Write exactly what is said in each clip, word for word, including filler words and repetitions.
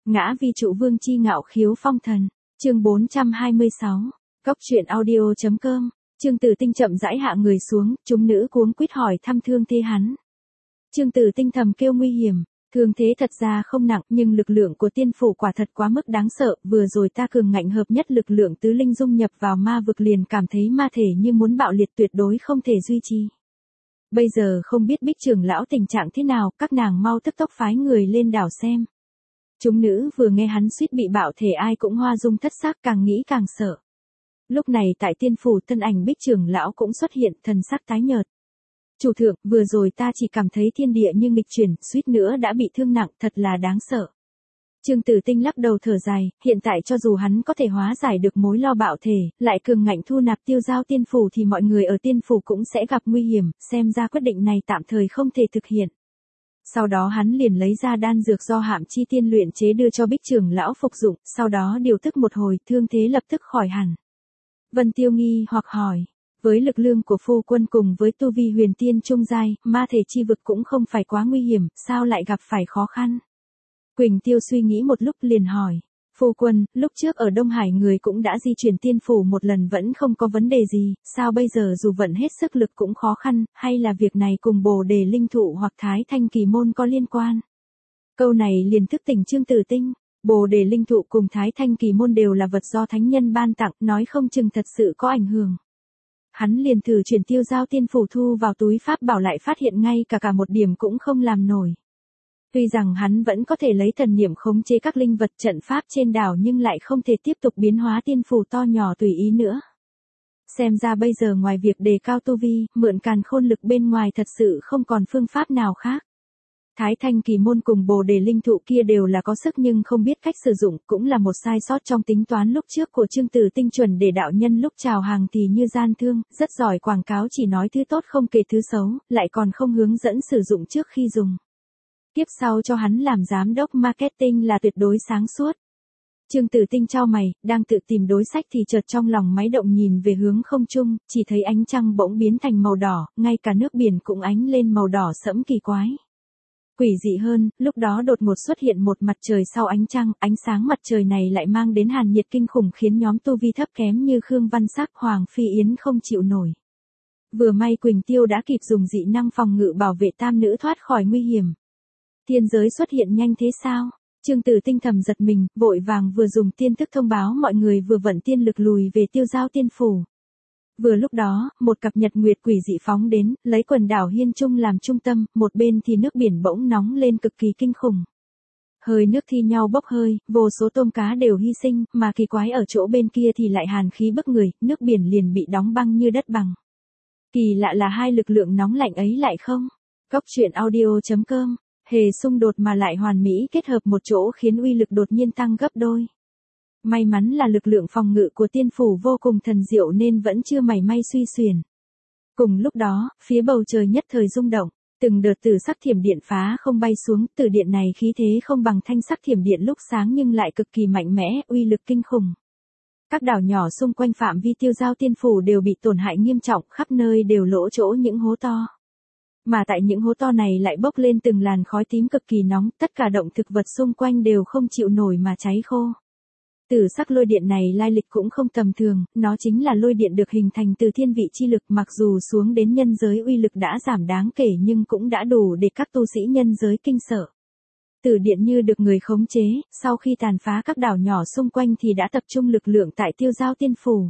Ngã vi trụ vương chi ngạo khiếu phong thần. Chương bốn trăm hai mươi sáu. Cốc truyện audio chấm com. Trương Tử Tinh chậm rãi hạ người xuống, chúng nữ cuống quýt hỏi thăm thương thế hắn. Trương Tử Tinh thầm kêu nguy hiểm, thương thế thật ra không nặng, nhưng lực lượng của tiên phủ quả thật quá mức đáng sợ, vừa rồi ta cường ngạnh hợp nhất lực lượng tứ linh dung nhập vào ma vực liền cảm thấy ma thể như muốn bạo liệt, tuyệt đối không thể duy trì. Bây giờ không biết Bích trưởng lão tình trạng thế nào, các nàng mau tức tốc phái người lên đảo xem. Chúng nữ vừa nghe hắn suýt bị bạo thể ai cũng hoa dung thất sắc, càng nghĩ càng sợ. Lúc này tại tiên phủ thân ảnh Bích trưởng lão cũng xuất hiện, thần sắc tái nhợt. Chủ thượng, vừa rồi ta chỉ cảm thấy thiên địa như nghịch chuyển, suýt nữa đã bị thương nặng, thật là đáng sợ. Trương Tử Tinh lắc đầu thở dài, hiện tại cho dù hắn có thể hóa giải được mối lo bạo thể, lại cường ngạnh thu nạp tiêu giao tiên phủ thì mọi người ở tiên phủ cũng sẽ gặp nguy hiểm, xem ra quyết định này tạm thời không thể thực hiện. Sau đó hắn liền lấy ra đan dược do Hạm Chi tiên luyện chế đưa cho Bích trưởng lão phục dụng, sau đó điều tức một hồi, thương thế lập tức khỏi hẳn. Vân Tiêu nghi hoặc hỏi, với lực lượng của phu quân cùng với tu vi huyền tiên trung giai, ma thể chi vực cũng không phải quá nguy hiểm, sao lại gặp phải khó khăn? Quỳnh Tiêu suy nghĩ một lúc liền hỏi, phu quân, lúc trước ở Đông Hải người cũng đã di chuyển tiên phủ một lần vẫn không có vấn đề gì, sao bây giờ dù vận hết sức lực cũng khó khăn, hay là việc này cùng Bồ Đề linh thụ hoặc Thái Thanh kỳ môn có liên quan? Câu này liền thức tỉnh Trương Tử Tinh. Bồ Đề linh thụ cùng Thái Thanh kỳ môn đều là vật do thánh nhân ban tặng, nói không chừng thật sự có ảnh hưởng. Hắn liền thử chuyển tiêu giao tiên phủ thu vào túi pháp bảo, lại phát hiện ngay cả cả một điểm cũng không làm nổi. Tuy rằng hắn vẫn có thể lấy thần niệm khống chế các linh vật trận pháp trên đảo nhưng lại không thể tiếp tục biến hóa tiên phủ to nhỏ tùy ý nữa. Xem ra bây giờ ngoài việc đề cao tu vi, mượn càn khôn lực bên ngoài thật sự không còn phương pháp nào khác. Thái Thanh kỳ môn cùng Bồ Đề linh thụ kia đều là có sức nhưng không biết cách sử dụng, cũng là một sai sót trong tính toán lúc trước của Trương Tử Tinh, chuẩn để đạo nhân lúc chào hàng thì như gian thương, rất giỏi quảng cáo, chỉ nói thứ tốt không kể thứ xấu, lại còn không hướng dẫn sử dụng trước khi dùng. Tiếp sau cho hắn làm giám đốc marketing là tuyệt đối sáng suốt. Trương Tử Tinh chau mày, đang tự tìm đối sách thì chợt trong lòng máy động nhìn về hướng không trung, chỉ thấy ánh trăng bỗng biến thành màu đỏ, ngay cả nước biển cũng ánh lên màu đỏ sẫm kỳ quái. Quỷ dị hơn, lúc đó đột ngột xuất hiện một mặt trời sau ánh trăng, ánh sáng mặt trời này lại mang đến hàn nhiệt kinh khủng khiến nhóm tu vi thấp kém như Khương Văn Sắc, Hoàng Phi Yến không chịu nổi. Vừa may Quỳnh Tiêu đã kịp dùng dị năng phòng ngự bảo vệ tam nữ thoát khỏi nguy hiểm. Tiên giới xuất hiện nhanh thế sao? Trương Tử Tinh thầm giật mình, vội vàng vừa dùng tiên thức thông báo mọi người vừa vận tiên lực lùi về tiêu giao tiên phủ. Vừa lúc đó, một cặp nhật nguyệt quỷ dị phóng đến, lấy quần đảo Hiên Trung làm trung tâm, một bên thì nước biển bỗng nóng lên cực kỳ kinh khủng. Hơi nước thi nhau bốc hơi, vô số tôm cá đều hy sinh, mà kỳ quái ở chỗ bên kia thì lại hàn khí bức người, nước biển liền bị đóng băng như đất bằng. Kỳ lạ là hai lực lượng nóng lạnh ấy lại không? Cốc truyện audio chấm com, hề xung đột mà lại hoàn mỹ kết hợp một chỗ khiến uy lực đột nhiên tăng gấp đôi. May mắn là lực lượng phòng ngự của tiên phủ vô cùng thần diệu nên vẫn chưa mảy may suy xuyển. Cùng lúc đó, phía bầu trời nhất thời rung động, từng đợt tử sắc thiểm điện phá không bay xuống, từ điện này khí thế không bằng thanh sắc thiểm điện lúc sáng nhưng lại cực kỳ mạnh mẽ, uy lực kinh khủng. Các đảo nhỏ xung quanh phạm vi tiêu giao tiên phủ đều bị tổn hại nghiêm trọng, khắp nơi đều lỗ chỗ những hố to. Mà tại những hố to này lại bốc lên từng làn khói tím cực kỳ nóng, tất cả động thực vật xung quanh đều không chịu nổi mà cháy khô. Tử sắc lôi điện này lai lịch cũng không tầm thường, nó chính là lôi điện được hình thành từ thiên vị chi lực, mặc dù xuống đến nhân giới uy lực đã giảm đáng kể nhưng cũng đã đủ để các tu sĩ nhân giới kinh sợ. Tử điện như được người khống chế, sau khi tàn phá các đảo nhỏ xung quanh thì đã tập trung lực lượng tại tiêu giao tiên phủ.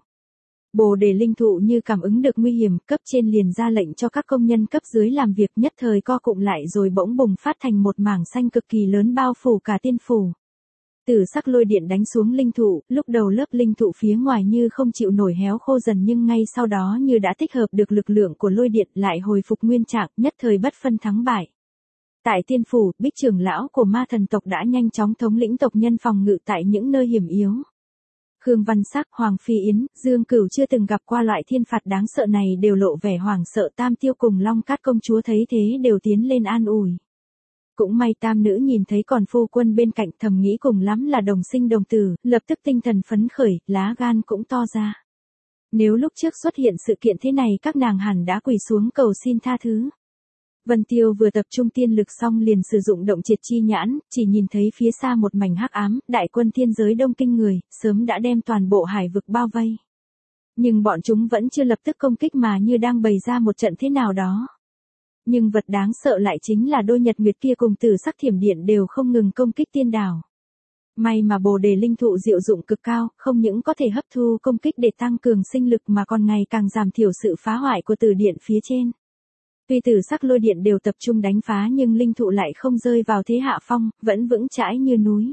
Bồ Đề linh thụ như cảm ứng được nguy hiểm, cấp trên liền ra lệnh cho các công nhân cấp dưới làm việc, nhất thời co cụm lại rồi bỗng bùng phát thành một mảng xanh cực kỳ lớn bao phủ cả tiên phủ. Tử sắc lôi điện đánh xuống linh thụ, lúc đầu lớp linh thụ phía ngoài như không chịu nổi héo khô dần nhưng ngay sau đó như đã tích hợp được lực lượng của lôi điện lại hồi phục nguyên trạng, nhất thời bất phân thắng bại. Tại tiên phủ, Bích trưởng lão của ma thần tộc đã nhanh chóng thống lĩnh tộc nhân phòng ngự tại những nơi hiểm yếu. Khương Văn Sắc, Hoàng Phi Yến, Dương Cửu chưa từng gặp qua loại thiên phạt đáng sợ này đều lộ vẻ hoảng sợ, Tam Tiêu cùng Long Cát công chúa thấy thế đều tiến lên an ủi. Cũng may tam nữ nhìn thấy còn phu quân bên cạnh, thầm nghĩ cùng lắm là đồng sinh đồng tử, lập tức tinh thần phấn khởi, lá gan cũng to ra. Nếu lúc trước xuất hiện sự kiện thế này các nàng hẳn đã quỳ xuống cầu xin tha thứ. Vân Tiêu vừa tập trung tiên lực xong liền sử dụng động triệt chi nhãn, chỉ nhìn thấy phía xa một mảnh hắc ám, đại quân thiên giới đông kinh người, sớm đã đem toàn bộ hải vực bao vây. Nhưng bọn chúng vẫn chưa lập tức công kích mà như đang bày ra một trận thế nào đó. Nhưng vật đáng sợ lại chính là đôi nhật nguyệt kia cùng tử sắc thiểm điện đều không ngừng công kích tiên đảo. May mà bồ đề linh thụ diệu dụng cực cao, không những có thể hấp thu công kích để tăng cường sinh lực mà còn ngày càng giảm thiểu sự phá hoại của tử điện phía trên. Tuy tử sắc lôi điện đều tập trung đánh phá nhưng linh thụ lại không rơi vào thế hạ phong, vẫn vững chãi như núi.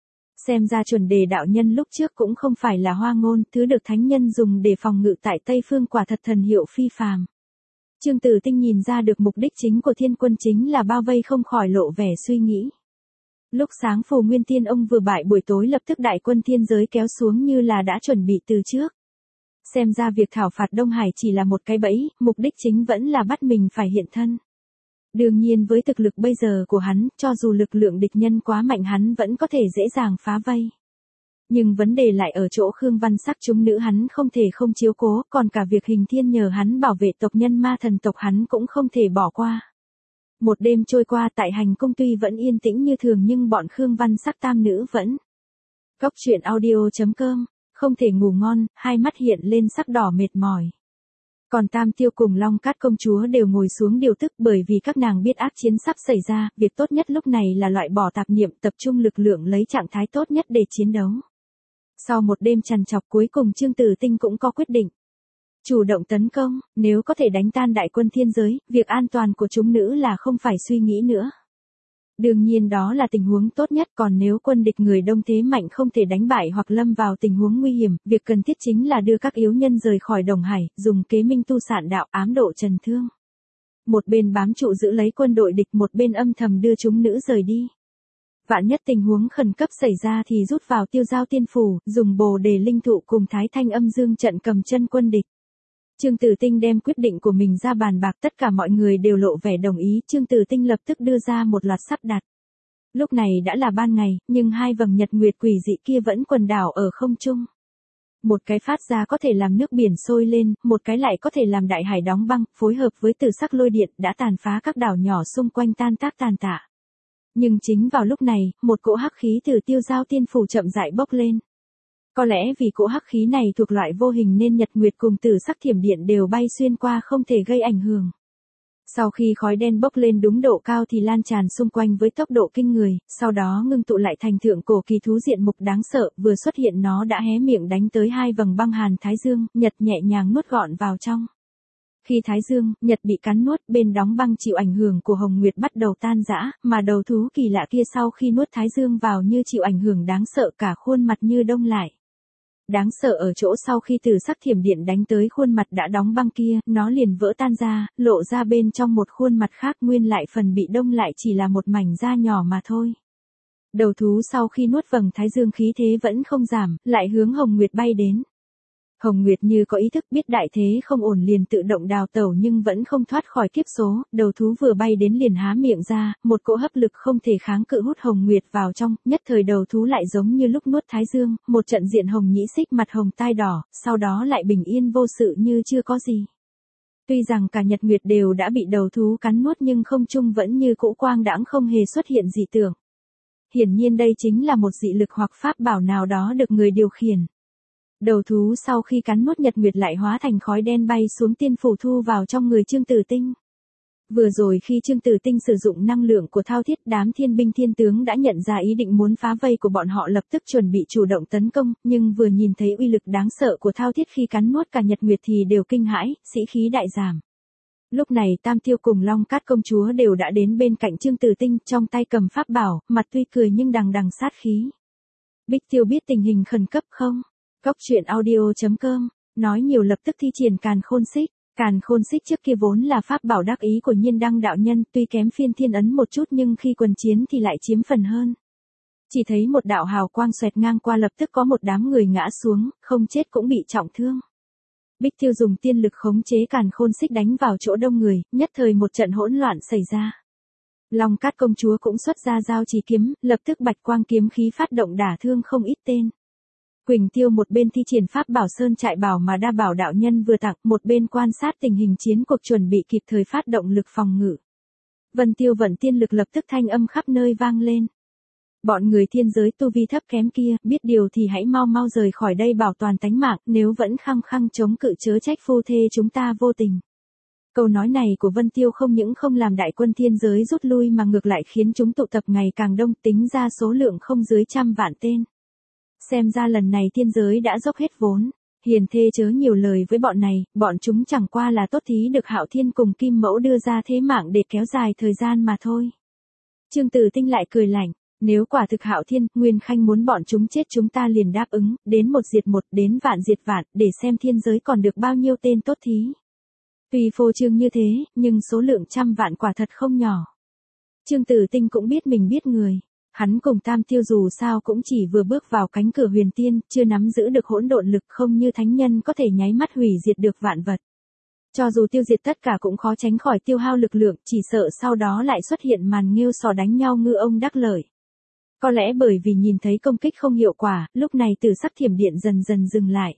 Xem ra chuẩn đề đạo nhân lúc trước cũng không phải là hoa ngôn, thứ được thánh nhân dùng để phòng ngự tại Tây Phương quả thật thần hiệu phi phàm. Trương Tử Tinh nhìn ra được mục đích chính của thiên quân chính là bao vây không khỏi lộ vẻ suy nghĩ. Lúc sáng Phù Nguyên Tiên ông vừa bại buổi tối lập tức đại quân thiên giới kéo xuống như là đã chuẩn bị từ trước. Xem ra việc thảo phạt Đông Hải chỉ là một cái bẫy, mục đích chính vẫn là bắt mình phải hiện thân. Đương nhiên với thực lực bây giờ của hắn, cho dù lực lượng địch nhân quá mạnh hắn vẫn có thể dễ dàng phá vây. Nhưng vấn đề lại ở chỗ Khương Văn Sắc chúng nữ hắn không thể không chiếu cố, còn cả việc Hình Thiên nhờ hắn bảo vệ tộc nhân ma thần tộc hắn cũng không thể bỏ qua. Một đêm trôi qua tại hành cung tuy vẫn yên tĩnh như thường nhưng bọn Khương Văn Sắc tam nữ vẫn. Góc truyện audio chấm com, không thể ngủ ngon, hai mắt hiện lên sắc đỏ mệt mỏi. Còn Tam Tiêu cùng Long Cát công chúa đều ngồi xuống điều tức bởi vì các nàng biết ác chiến sắp xảy ra, việc tốt nhất lúc này là loại bỏ tạp niệm tập trung lực lượng lấy trạng thái tốt nhất để chiến đấu. Sau một đêm trằn trọc cuối cùng Trương Tử Tinh cũng có quyết định. Chủ động tấn công, nếu có thể đánh tan đại quân thiên giới, việc an toàn của chúng nữ là không phải suy nghĩ nữa. Đương nhiên đó là tình huống tốt nhất, còn nếu quân địch người đông thế mạnh không thể đánh bại hoặc lâm vào tình huống nguy hiểm, việc cần thiết chính là đưa các yếu nhân rời khỏi Đồng Hải, dùng kế minh tu sạn đạo ám độ trần thương. Một bên bám trụ giữ lấy quân đội địch, một bên âm thầm đưa chúng nữ rời đi. Vạn nhất tình huống khẩn cấp xảy ra thì rút vào Tiêu Giao Tiên Phủ, dùng bồ đề linh thụ cùng Thái Thanh Âm Dương trận cầm chân quân địch. Trương Tử Tinh đem quyết định của mình ra bàn bạc, tất cả mọi người đều lộ vẻ đồng ý, Trương Tử Tinh lập tức đưa ra một loạt sắp đặt. Lúc này đã là ban ngày, nhưng hai vầng nhật nguyệt quỷ dị kia vẫn quần đảo ở không trung. Một cái phát ra có thể làm nước biển sôi lên, một cái lại có thể làm đại hải đóng băng, phối hợp với tử sắc lôi điện đã tàn phá các đảo nhỏ xung quanh tan tác tàn tạ. Nhưng chính vào lúc này, một cỗ hắc khí từ Tiêu Giao Tiên Phủ chậm rãi bốc lên. Có lẽ vì cỗ hắc khí này thuộc loại vô hình nên nhật nguyệt cùng tử sắc thiểm điện đều bay xuyên qua không thể gây ảnh hưởng. Sau khi khói đen bốc lên đúng độ cao thì lan tràn xung quanh với tốc độ kinh người, sau đó ngưng tụ lại thành thượng cổ kỳ thú diện mục đáng sợ, vừa xuất hiện nó đã hé miệng đánh tới hai vầng băng hàn thái dương, nhật nhẹ nhàng nuốt gọn vào trong. Khi thái dương, nhật bị cắn nuốt, bên đóng băng chịu ảnh hưởng của hồng nguyệt bắt đầu tan rã, mà đầu thú kỳ lạ kia sau khi nuốt thái dương vào như chịu ảnh hưởng đáng sợ, cả khuôn mặt như đông lại. Đáng sợ ở chỗ sau khi tử sắc thiểm điện đánh tới khuôn mặt đã đóng băng kia, nó liền vỡ tan ra, lộ ra bên trong một khuôn mặt khác, nguyên lại phần bị đông lại chỉ là một mảnh da nhỏ mà thôi. Đầu thú sau khi nuốt vầng thái dương khí thế vẫn không giảm, lại hướng Hồng Nguyệt bay đến. Hồng Nguyệt như có ý thức biết đại thế không ổn liền tự động đào tẩu nhưng vẫn không thoát khỏi kiếp số, đầu thú vừa bay đến liền há miệng ra, một cỗ hấp lực không thể kháng cự hút Hồng Nguyệt vào trong, nhất thời đầu thú lại giống như lúc nuốt thái dương, một trận diện hồng nhĩ xích mặt hồng tai đỏ, sau đó lại bình yên vô sự như chưa có gì. Tuy rằng cả nhật nguyệt đều đã bị đầu thú cắn nuốt nhưng không trung vẫn như cũ quang đãng không hề xuất hiện dị tượng. Hiển nhiên đây chính là một dị lực hoặc pháp bảo nào đó được người điều khiển. Đầu thú sau khi cắn nuốt nhật nguyệt lại hóa thành khói đen bay xuống tiên phủ thu vào trong người Trương Tử Tinh. Vừa rồi khi Trương Tử Tinh sử dụng năng lượng của thao thiết, đám thiên binh thiên tướng đã nhận ra ý định muốn phá vây của bọn họ, lập tức chuẩn bị chủ động tấn công, nhưng vừa nhìn thấy uy lực đáng sợ của thao thiết khi cắn nuốt cả nhật nguyệt thì đều kinh hãi, sĩ khí đại giảm. Lúc này Tam Tiêu cùng Long Cát công chúa đều đã đến bên cạnh Trương Tử Tinh, trong tay cầm pháp bảo, mặt tuy cười nhưng đằng đằng sát khí. Bích Tiêu biết tình hình khẩn cấp không? Góc truyện audio chấm com, nói nhiều lập tức thi triển Càn Khôn Xích. Càn Khôn Xích trước kia vốn là pháp bảo đắc ý của Nhiên Đăng đạo nhân, tuy kém Phiên Thiên Ấn một chút nhưng khi quần chiến thì lại chiếm phần hơn. Chỉ thấy một đạo hào quang xoẹt ngang qua, lập tức có một đám người ngã xuống, không chết cũng bị trọng thương. Bích Tiêu dùng tiên lực khống chế Càn Khôn Xích đánh vào chỗ đông người, nhất thời một trận hỗn loạn xảy ra. Long Cát công chúa cũng xuất ra giao trì kiếm, lập tức bạch quang kiếm khí phát động đả thương không ít tên. Quỳnh Tiêu một bên thi triển pháp bảo sơn trại bảo mà Đa Bảo đạo nhân vừa tặng, một bên quan sát tình hình chiến cuộc chuẩn bị kịp thời phát động lực phòng ngự. Vân Tiêu vận tiên lực lập tức thanh âm khắp nơi vang lên. Bọn người thiên giới tu vi thấp kém kia, biết điều thì hãy mau mau rời khỏi đây bảo toàn tánh mạng, nếu vẫn khăng khăng chống cự chớ trách phu thê chúng ta vô tình. Câu nói này của Vân Tiêu không những không làm đại quân thiên giới rút lui mà ngược lại khiến chúng tụ tập ngày càng đông, tính ra số lượng không dưới trăm vạn tên. Xem ra lần này thiên giới đã dốc hết vốn. Hiền thê chớ nhiều lời với bọn này, bọn chúng chẳng qua là tốt thí được Hạo Thiên cùng Kim Mẫu đưa ra thế mạng để kéo dài thời gian mà thôi. Trương Tử Tinh lại cười lạnh, nếu quả thực Hạo Thiên, Nguyên Khanh muốn bọn chúng chết chúng ta liền đáp ứng, đến một diệt một, đến vạn diệt vạn, để xem thiên giới còn được bao nhiêu tên tốt thí. Tuy phô trương như thế, nhưng số lượng trăm vạn quả thật không nhỏ. Trương Tử Tinh cũng biết mình biết người. Hắn cùng Tam Tiêu dù sao cũng chỉ vừa bước vào cánh cửa huyền tiên, chưa nắm giữ được hỗn độn lực, không như thánh nhân có thể nháy mắt hủy diệt được vạn vật. Cho dù tiêu diệt tất cả cũng khó tránh khỏi tiêu hao lực lượng, chỉ sợ sau đó lại xuất hiện màn nghêu sò đánh nhau ngư ông đắc lợi. Có lẽ bởi vì nhìn thấy công kích không hiệu quả, lúc này Tử Sắc Thiểm Điện dần dần dừng lại.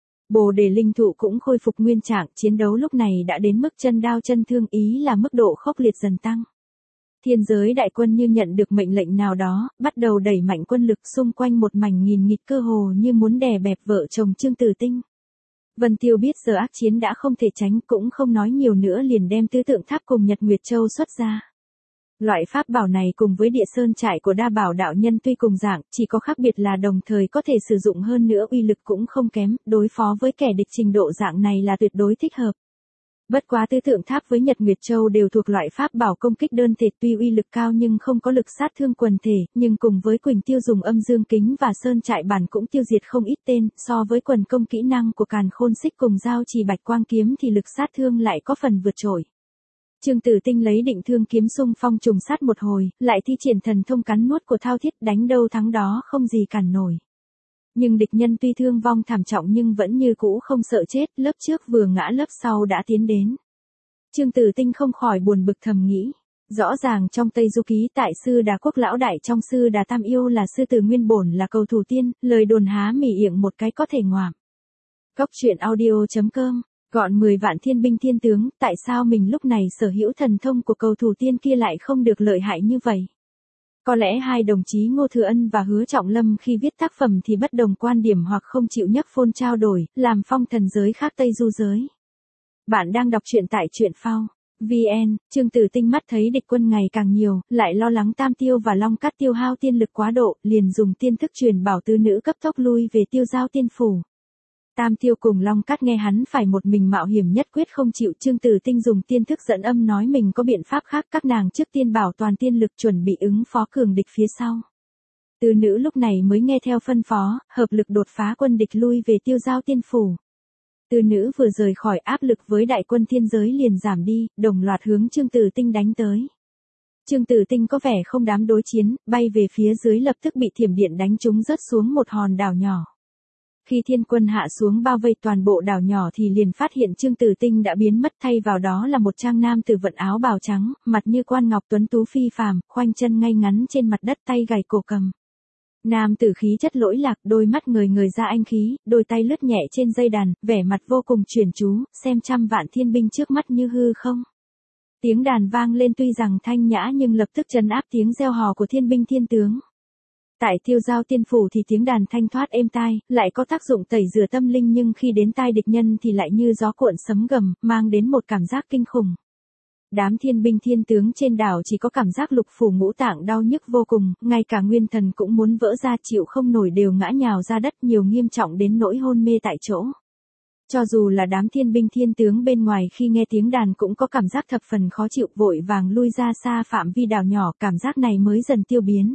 Bồ Đề Linh Thụ cũng khôi phục nguyên trạng, chiến đấu lúc này đã đến mức chân đao chân thương, ý là mức độ khốc liệt dần tăng. Thiên giới đại quân như nhận được mệnh lệnh nào đó, bắt đầu đẩy mạnh quân lực xung quanh một mảnh nghìn nghịt, cơ hồ như muốn đè bẹp vợ chồng Trương Tử Tinh. Vân Tiêu biết giờ ác chiến đã không thể tránh, cũng không nói nhiều nữa liền đem Tứ Tượng Tháp cùng Nhật Nguyệt Châu xuất ra. Loại pháp bảo này cùng với Địa Sơn Trải của Đa Bảo đạo nhân tuy cùng dạng, chỉ có khác biệt là đồng thời có thể sử dụng, hơn nữa uy lực cũng không kém, đối phó với kẻ địch trình độ dạng này là tuyệt đối thích hợp. Bất quá Tứ Tượng Tháp với Nhật Nguyệt Châu đều thuộc loại pháp bảo công kích đơn thể, tuy uy lực cao nhưng không có lực sát thương quần thể, nhưng cùng với Quỳnh Tiêu dùng âm dương kính và Sơn Trại bản cũng tiêu diệt không ít tên, so với quần công kỹ năng của Càn Khôn Xích cùng Giao Trì Bạch Quang kiếm thì lực sát thương lại có phần vượt trội. Trương Tử Tinh lấy Định Thương kiếm xung phong trùng sát một hồi, lại thi triển thần thông cắn nuốt của Thao Thiết, đánh đâu thắng đó không gì cản nổi. Nhưng địch nhân tuy thương vong thảm trọng nhưng vẫn như cũ không sợ chết, lớp trước vừa ngã lớp sau đã tiến đến. Trương Tử Tinh không khỏi buồn bực thầm nghĩ, rõ ràng trong Tây Du Ký tại Sư Đà Quốc lão đại trong Sư Đà Tam Yêu là sư tử nguyên bổn là cầu thủ tiên, lời đồn há mỉ iệng một cái có thể ngoạm. Cóc truyện audio chấm com, gọn mười vạn thiên binh thiên tướng, tại sao mình lúc này sở hữu thần thông của cầu thủ tiên kia lại không được lợi hại như vậy? Có lẽ hai đồng chí Ngô Thừa Ân và Hứa Trọng Lâm khi viết tác phẩm thì bất đồng quan điểm hoặc không chịu nhắc phone trao đổi, làm phong thần giới khác Tây Du giới. Bạn đang đọc truyện tại truyện phao chấm vn. Trương Tử Tinh mắt thấy địch quân ngày càng nhiều, lại lo lắng Tam Tiêu và Long Cát tiêu hao tiên lực quá độ, liền dùng tiên thức truyền bảo tứ nữ cấp tốc lui về Tiêu Giao Tiên Phủ. Tam Tiêu cùng Long Cát nghe hắn phải một mình mạo hiểm nhất quyết không chịu. Trương Tử Tinh dùng tiên thức dẫn âm nói mình có biện pháp khác, các nàng trước tiên bảo toàn tiên lực chuẩn bị ứng phó cường địch phía sau. Tứ nữ lúc này mới nghe theo phân phó, hợp lực đột phá quân địch lui về Tiêu Giao Tiên Phủ. Tứ nữ vừa rời khỏi, áp lực với đại quân thiên giới liền giảm đi, đồng loạt hướng Trương Tử Tinh đánh tới. Trương Tử Tinh có vẻ không dám đối chiến, bay về phía dưới lập tức bị thiểm điện đánh trúng rớt xuống một hòn đảo nhỏ. Khi thiên quân hạ xuống bao vây toàn bộ đảo nhỏ thì liền phát hiện Trương Tử Tinh đã biến mất, thay vào đó là một trang nam tử vận áo bào trắng, mặt như quan ngọc tuấn tú phi phàm, khoanh chân ngay ngắn trên mặt đất, tay gảy cổ cầm. Nam tử khí chất lỗi lạc, đôi mắt ngời ngời ra anh khí, đôi tay lướt nhẹ trên dây đàn, vẻ mặt vô cùng chuyên chú, xem trăm vạn thiên binh trước mắt như hư không. Tiếng đàn vang lên tuy rằng thanh nhã nhưng lập tức trấn áp tiếng reo hò của thiên binh thiên tướng. Tại Tiêu Giao Tiên Phủ thì tiếng đàn thanh thoát êm tai, lại có tác dụng tẩy rửa tâm linh, nhưng khi đến tai địch nhân thì lại như gió cuộn sấm gầm, mang đến một cảm giác kinh khủng. Đám thiên binh thiên tướng trên đảo chỉ có cảm giác lục phủ ngũ tạng đau nhức vô cùng, ngay cả nguyên thần cũng muốn vỡ ra, chịu không nổi đều ngã nhào ra đất, nhiều nghiêm trọng đến nỗi hôn mê tại chỗ. Cho dù là đám thiên binh thiên tướng bên ngoài khi nghe tiếng đàn cũng có cảm giác thập phần khó chịu, vội vàng lui ra xa phạm vi đảo nhỏ, cảm giác này mới dần tiêu biến.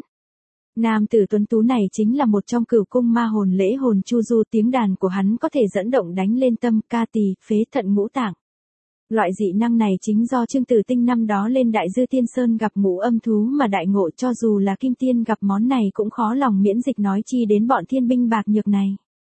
Nam tử tuấn tú này chính là một trong cửu cung ma hồn lễ hồn Chu Du, tiếng đàn của hắn có thể dẫn động đánh lên tâm, ca tỳ, phế thận ngũ tạng. Loại dị năng này chính do Trương Tử Tinh năm đó lên Đại Dư Tiên Sơn gặp ngũ âm thú mà đại ngộ, cho dù là Kim Tiên gặp món này cũng khó lòng miễn dịch, nói chi đến bọn thiên binh bạc nhược này.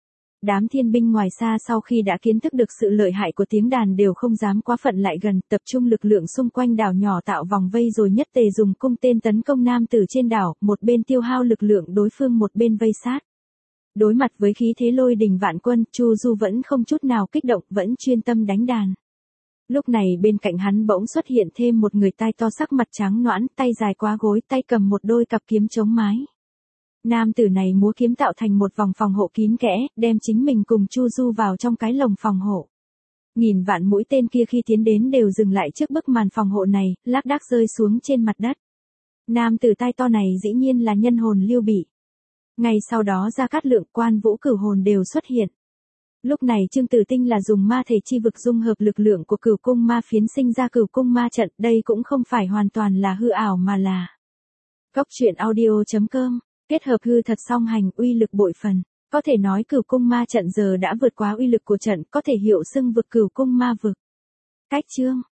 Đám thiên binh ngoài xa sau khi đã kiến thức được sự lợi hại của tiếng đàn đều không dám quá phận lại gần, tập trung lực lượng xung quanh đảo nhỏ tạo vòng vây rồi nhất tề dùng cung tên tấn công nam tử trên đảo, một bên tiêu hao lực lượng đối phương một bên vây sát. Đối mặt với khí thế lôi đình vạn quân, Chu Du vẫn không chút nào kích động, vẫn chuyên tâm đánh đàn. Lúc này bên cạnh hắn bỗng xuất hiện thêm một người tai to sắc mặt trắng nõn, tay dài quá gối, tay cầm một đôi cặp kiếm chống mái. Nam tử này múa kiếm tạo thành một vòng phòng hộ kín kẽ, đem chính mình cùng Chu Du vào trong cái lồng phòng hộ. Nghìn vạn mũi tên kia khi tiến đến đều dừng lại trước bức màn phòng hộ này, lác đác rơi xuống trên mặt đất. Nam tử tai to này dĩ nhiên là nhân hồn Lưu Bị. Ngay sau đó Gia Cát Lượng, Quan Vũ cửu hồn đều xuất hiện. Lúc này Trương Tử Tinh là dùng ma thể chi vực dung hợp lực lượng của cửu cung ma phiến sinh ra cửu cung ma trận, đây cũng không phải hoàn toàn là hư ảo mà là Cốc truyện audio chấm com, kết hợp hư thật song hành, uy lực bội phần. Có thể nói cửu cung ma trận giờ đã vượt quá uy lực của trận, có thể hiệu xưng vực cửu cung ma vực. Cách chương